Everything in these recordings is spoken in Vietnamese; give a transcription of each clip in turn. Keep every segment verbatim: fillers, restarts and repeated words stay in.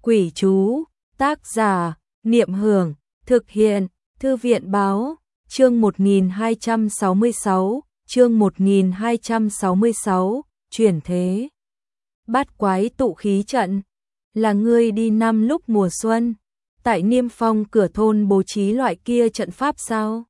Quỷ chú, tác giả, Niệm Hưởng, thực hiện, Thư viện báo, chương một nghìn hai trăm sáu mươi sáu, chương một nghìn hai trăm sáu mươi sáu, chuyển thế. Bát quái tụ khí trận, là ngươi đi năm lúc mùa xuân, tại Niêm Phong cửa thôn bố trí loại kia trận pháp sao?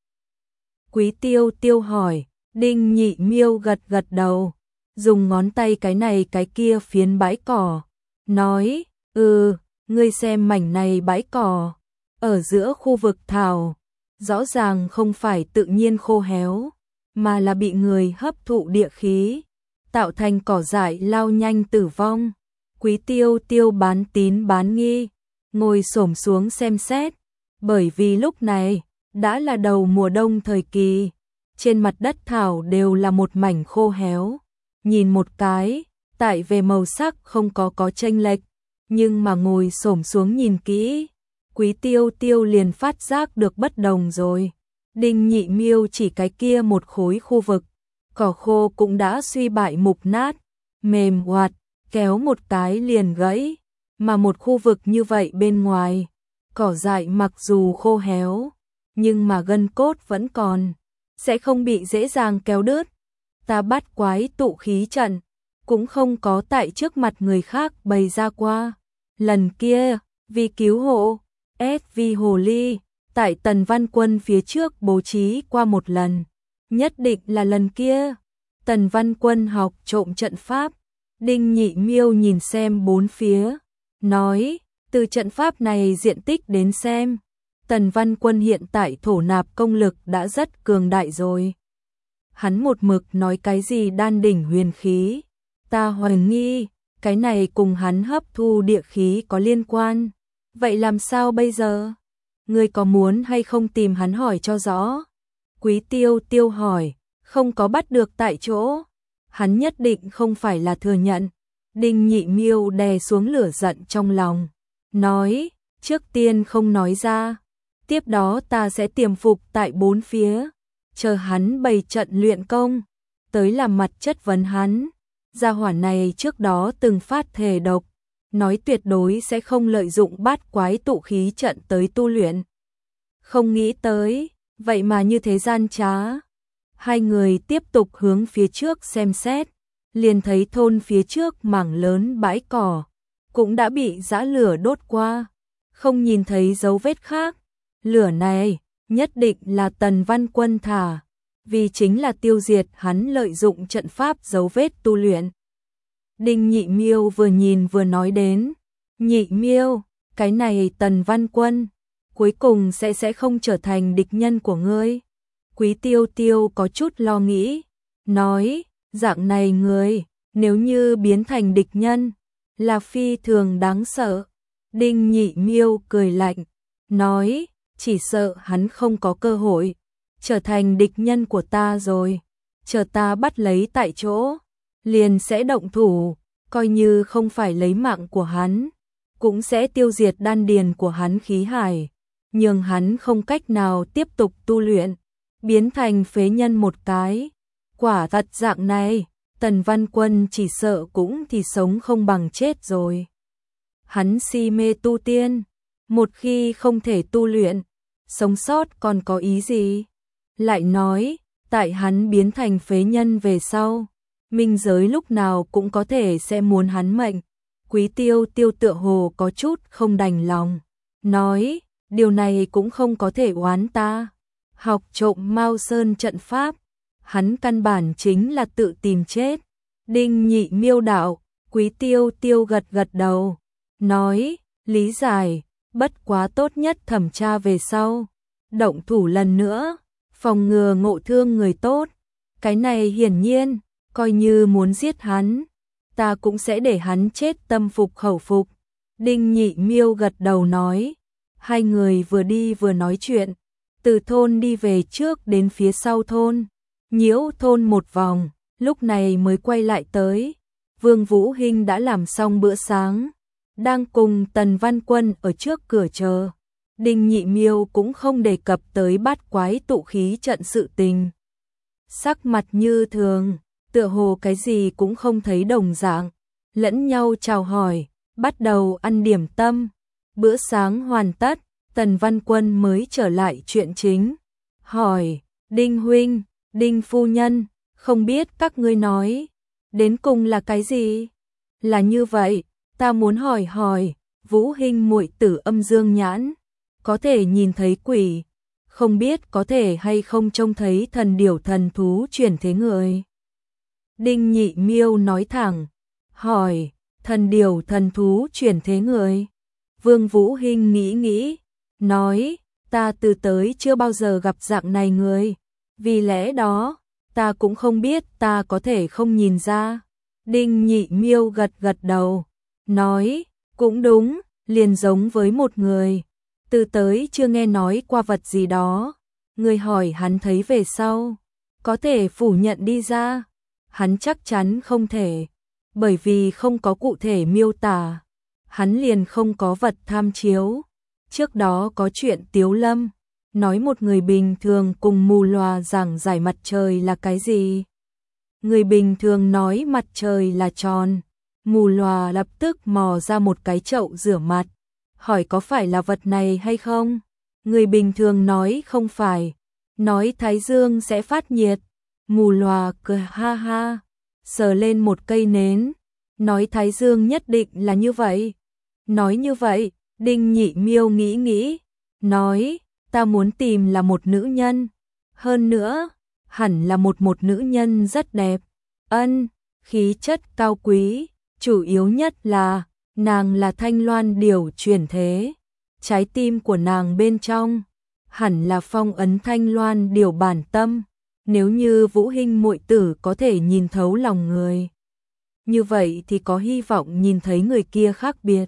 Quý Tiêu Tiêu hỏi, Đinh Nhị Miêu gật gật đầu, dùng ngón tay cái này cái kia phiến bãi cỏ, nói, ừ, ngươi xem mảnh này bãi cỏ, ở giữa khu vực thảo, rõ ràng không phải tự nhiên khô héo, mà là bị người hấp thụ địa khí, tạo thành cỏ dại lao nhanh tử vong. Quý Tiêu Tiêu bán tín bán nghi, ngồi xổm xuống xem xét, bởi vì lúc này đã là đầu mùa đông thời kỳ, trên mặt đất thảo đều là một mảnh khô héo, nhìn một cái, tại về màu sắc không có có chênh lệch, nhưng mà ngồi xổm xuống nhìn kỹ, Quý Tiêu Tiêu liền phát giác được bất đồng rồi. Đinh Nhị Miêu chỉ cái kia một khối khu vực, cỏ khô cũng đã suy bại mục nát, mềm oạt, kéo một cái liền gãy, mà một khu vực như vậy bên ngoài, cỏ dại mặc dù khô héo, nhưng mà gân cốt vẫn còn, sẽ không bị dễ dàng kéo đứt. Ta bắt quái tụ khí trận, cũng không có tại trước mặt người khác bày ra qua. Lần kia, vì cứu hộ, ét vê Hồ Ly, tại Tần Văn Quân phía trước bố trí qua một lần. Nhất định là lần kia, Tần Văn Quân học trộm trận pháp. Đinh Nhị Miêu nhìn xem bốn phía, nói, từ trận pháp này diện tích đến xem, Tần Văn Quân hiện tại thổ nạp công lực đã rất cường đại rồi. Hắn một mực nói cái gì đan đỉnh huyền khí, ta hoài nghi, cái này cùng hắn hấp thu địa khí có liên quan. Vậy làm sao bây giờ? Ngươi có muốn hay không tìm hắn hỏi cho rõ? Quý Tiêu Tiêu hỏi, không có bắt được tại chỗ. Hắn nhất định không phải là thừa nhận. Đinh Nhị Miêu đè xuống lửa giận trong lòng, nói, trước tiên không nói ra, tiếp đó ta sẽ tiềm phục tại bốn phía, chờ hắn bày trận luyện công, tới làm mặt chất vấn hắn. Gia hỏa này trước đó từng phát thề độc, nói tuyệt đối sẽ không lợi dụng bát quái tụ khí trận tới tu luyện. Không nghĩ tới, vậy mà như thế gian trá. Hai người tiếp tục hướng phía trước xem xét, liền thấy thôn phía trước mảng lớn bãi cỏ, cũng đã bị giã lửa đốt qua, không nhìn thấy dấu vết khác. Lửa này, nhất định là Tần Văn Quân thả, vì chính là tiêu diệt hắn lợi dụng trận pháp dấu vết tu luyện. Đinh Nhị Miêu vừa nhìn vừa nói đến, Nhị Miêu, cái này Tần Văn Quân, cuối cùng sẽ sẽ không trở thành địch nhân của ngươi. Quý Tiêu Tiêu có chút lo nghĩ, nói, dạng này người, nếu như biến thành địch nhân, là phi thường đáng sợ. Đinh Nhị Miêu cười lạnh, nói, chỉ sợ hắn không có cơ hội trở thành địch nhân của ta rồi, chờ ta bắt lấy tại chỗ, liền sẽ động thủ, coi như không phải lấy mạng của hắn, cũng sẽ tiêu diệt đan điền của hắn khí hải, nhưng hắn không cách nào tiếp tục tu luyện, biến thành phế nhân một cái. Quả thật dạng này, Tần Văn Quân chỉ sợ cũng thì sống không bằng chết rồi. Hắn si mê tu tiên, một khi không thể tu luyện, sống sót còn có ý gì? Lại nói, tại hắn biến thành phế nhân về sau, minh giới lúc nào cũng có thể sẽ muốn hắn mệnh. Quý Tiêu Tiêu tựa hồ có chút không đành lòng, nói, điều này cũng không có thể oán ta. Học trộm Mao Sơn trận pháp, hắn căn bản chính là tự tìm chết. Đinh Nhị Miêu đạo, Quý Tiêu Tiêu gật gật đầu, nói, lý giải, bất quá tốt nhất thẩm tra về sau, động thủ lần nữa, phòng ngừa ngộ thương người tốt. Cái này hiển nhiên, coi như muốn giết hắn, ta cũng sẽ để hắn chết tâm phục khẩu phục. Đinh Nhị Miêu gật đầu nói, hai người vừa đi vừa nói chuyện, từ thôn đi về trước đến phía sau thôn, nhiễu thôn một vòng, lúc này mới quay lại tới. Vương Vũ Hinh đã làm xong bữa sáng, đang cùng Tần Văn Quân ở trước cửa chờ. Đinh Nhị Miêu cũng không đề cập tới bát quái tụ khí trận sự tình. Sắc mặt như thường, tựa hồ cái gì cũng không thấy đồng dạng, lẫn nhau chào hỏi, bắt đầu ăn điểm tâm. Bữa sáng hoàn tất, Tần Văn Quân mới trở lại chuyện chính. Hỏi, Đinh huynh, Đinh phu nhân, không biết các ngươi nói, đến cùng là cái gì? Là như vậy, ta muốn hỏi hỏi, Vũ huynh muội tử âm dương nhãn, có thể nhìn thấy quỷ, không biết có thể hay không trông thấy thần điểu thần thú chuyển thế người. Đinh Nhị Miêu nói thẳng, hỏi, thần điểu thần thú chuyển thế người. Vương Vũ Hinh nghĩ nghĩ, nói, ta từ tới chưa bao giờ gặp dạng này người, vì lẽ đó, ta cũng không biết ta có thể không nhìn ra. Đinh Nhị Miêu gật gật đầu, nói, cũng đúng, liền giống với một người, từ tới chưa nghe nói qua vật gì đó. Người hỏi hắn thấy về sau, có thể phủ nhận đi ra, hắn chắc chắn không thể, bởi vì không có cụ thể miêu tả, hắn liền không có vật tham chiếu. Trước đó có chuyện Tiếu Lâm, nói một người bình thường cùng mù lòa giảng giải mặt trời là cái gì. Người bình thường nói mặt trời là tròn, mù lòa lập tức mò ra một cái chậu rửa mặt, hỏi có phải là vật này hay không? Người bình thường nói không phải, nói thái dương sẽ phát nhiệt, mù lòa cười ha ha, sờ lên một cây nến, nói thái dương nhất định là như vậy. Nói như vậy, Đinh Nhị Miêu nghĩ nghĩ, nói, ta muốn tìm là một nữ nhân, hơn nữa, hẳn là một một nữ nhân rất đẹp, ân, khí chất cao quý, chủ yếu nhất là, nàng là Thanh Loan điểu chuyển thế, trái tim của nàng bên trong, hẳn là phong ấn Thanh Loan điểu bản tâm, nếu như Vũ Hinh muội tử có thể nhìn thấu lòng người. Như vậy thì có hy vọng nhìn thấy người kia khác biệt.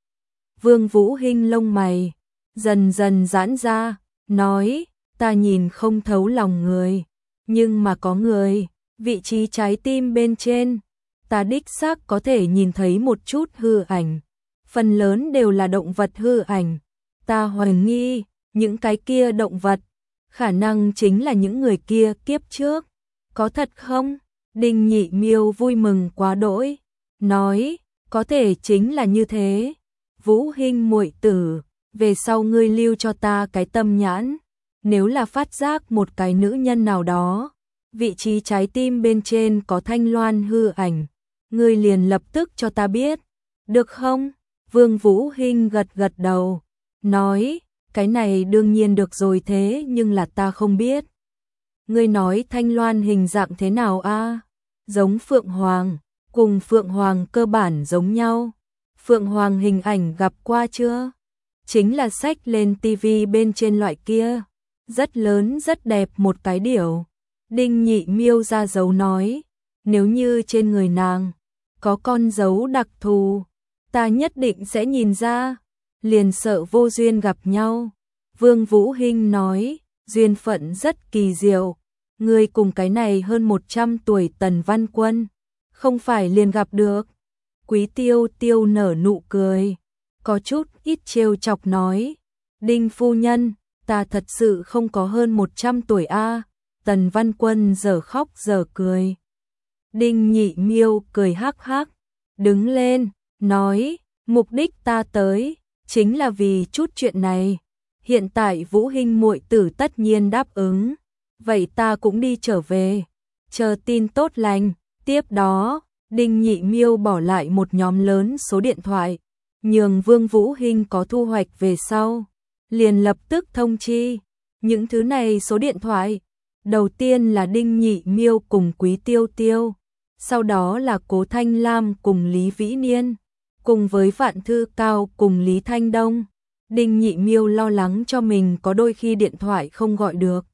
Vương Vũ Hinh lông mày dần dần giãn ra, nói, ta nhìn không thấu lòng người, nhưng mà có người, vị trí trái tim bên trên, ta đích xác có thể nhìn thấy một chút hư ảnh, phần lớn đều là động vật hư ảnh, ta hoài nghi, những cái kia động vật, khả năng chính là những người kia kiếp trước, có thật không? Đinh Nhị Miêu vui mừng quá đỗi, nói, có thể chính là như thế. Vũ Hinh muội tử, về sau ngươi lưu cho ta cái tâm nhãn, nếu là phát giác một cái nữ nhân nào đó, vị trí trái tim bên trên có Thanh Loan hư ảnh, ngươi liền lập tức cho ta biết, được không? Vương Vũ Hinh gật gật đầu, nói, cái này đương nhiên được rồi, thế nhưng là ta không biết. Ngươi nói Thanh Loan hình dạng thế nào a? Giống Phượng Hoàng, cùng Phượng Hoàng cơ bản giống nhau. Phượng Hoàng hình ảnh gặp qua chưa? Chính là sách lên tivi bên trên loại kia, rất lớn rất đẹp một cái điểu. Đinh Nhị Miêu ra dấu nói, nếu như trên người nàng có con dấu đặc thù, ta nhất định sẽ nhìn ra, liền sợ vô duyên gặp nhau. Vương Vũ Hinh nói, duyên phận rất kỳ diệu, người cùng cái này hơn một trăm tuổi Tần Văn Quân, không phải liền gặp được. Quý Tiêu Tiêu nở nụ cười, có chút ít trêu chọc nói, Đinh phu nhân, ta thật sự không có hơn một trăm tuổi a. Tần Văn Quân giờ khóc giờ cười. Đinh Nhị Miêu cười hắc hắc, đứng lên, nói, mục đích ta tới, chính là vì chút chuyện này. Hiện tại Vũ Hinh muội tử tất nhiên đáp ứng, vậy ta cũng đi trở về, chờ tin tốt lành. Tiếp đó, Đinh Nhị Miêu bỏ lại một nhóm lớn số điện thoại, nhường Vương Vũ Hinh có thu hoạch về sau, liền lập tức thông chi. Những thứ này số điện thoại, đầu tiên là Đinh Nhị Miêu cùng Quý Tiêu Tiêu, sau đó là Cố Thanh Lam cùng Lý Vĩ Niên, cùng với Vạn Thư Cao cùng Lý Thanh Đông. Đinh Nhị Miêu lo lắng cho mình có đôi khi điện thoại không gọi được,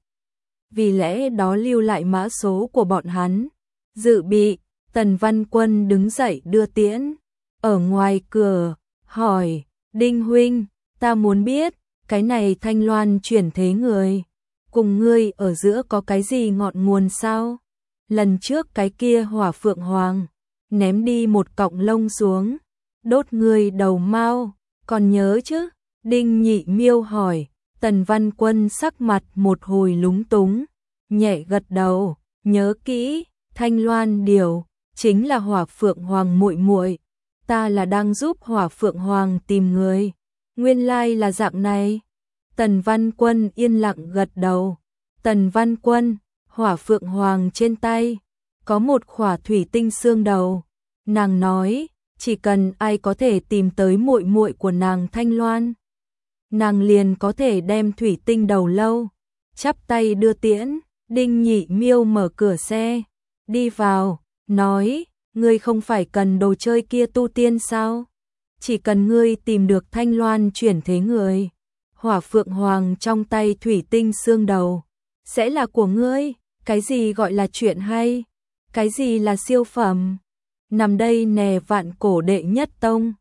vì lẽ đó lưu lại mã số của bọn hắn. Dự bị, Tần Văn Quân đứng dậy đưa tiễn, ở ngoài cửa, hỏi, Đinh huynh, ta muốn biết, cái này Thanh Loan chuyển thế người, cùng ngươi ở giữa có cái gì ngọn nguồn sao? Lần trước cái kia Hỏa Phượng Hoàng, ném đi một cọng lông xuống, đốt ngươi đầu mao, còn nhớ chứ? Đinh Nhị Miêu hỏi. Tần Văn Quân sắc mặt một hồi lúng túng, nhẹ gật đầu, nhớ kỹ, Thanh Loan điểu chính là Hỏa Phượng Hoàng muội muội. ta là đang giúp Hỏa Phượng Hoàng tìm người. Nguyên lai là dạng này. Tần Văn Quân yên lặng gật đầu. Tần Văn Quân, Hỏa Phượng Hoàng trên tay có một khỏa thủy tinh xương đầu. Nàng nói, chỉ cần ai có thể tìm tới muội muội của nàng Thanh Loan, nàng liền có thể đem thủy tinh đầu lâu chắp tay đưa tiễn. Đinh Nhị Miêu mở cửa xe đi vào, nói, ngươi không phải cần đồ chơi kia tu tiên sao? Chỉ cần ngươi tìm được Thanh Loan chuyển thế người, Hỏa Phượng Hoàng trong tay thủy tinh xương đầu sẽ là của ngươi. Cái gì gọi là chuyện hay? Cái gì là siêu phẩm? Nằm đây nè, vạn cổ đệ nhất tông.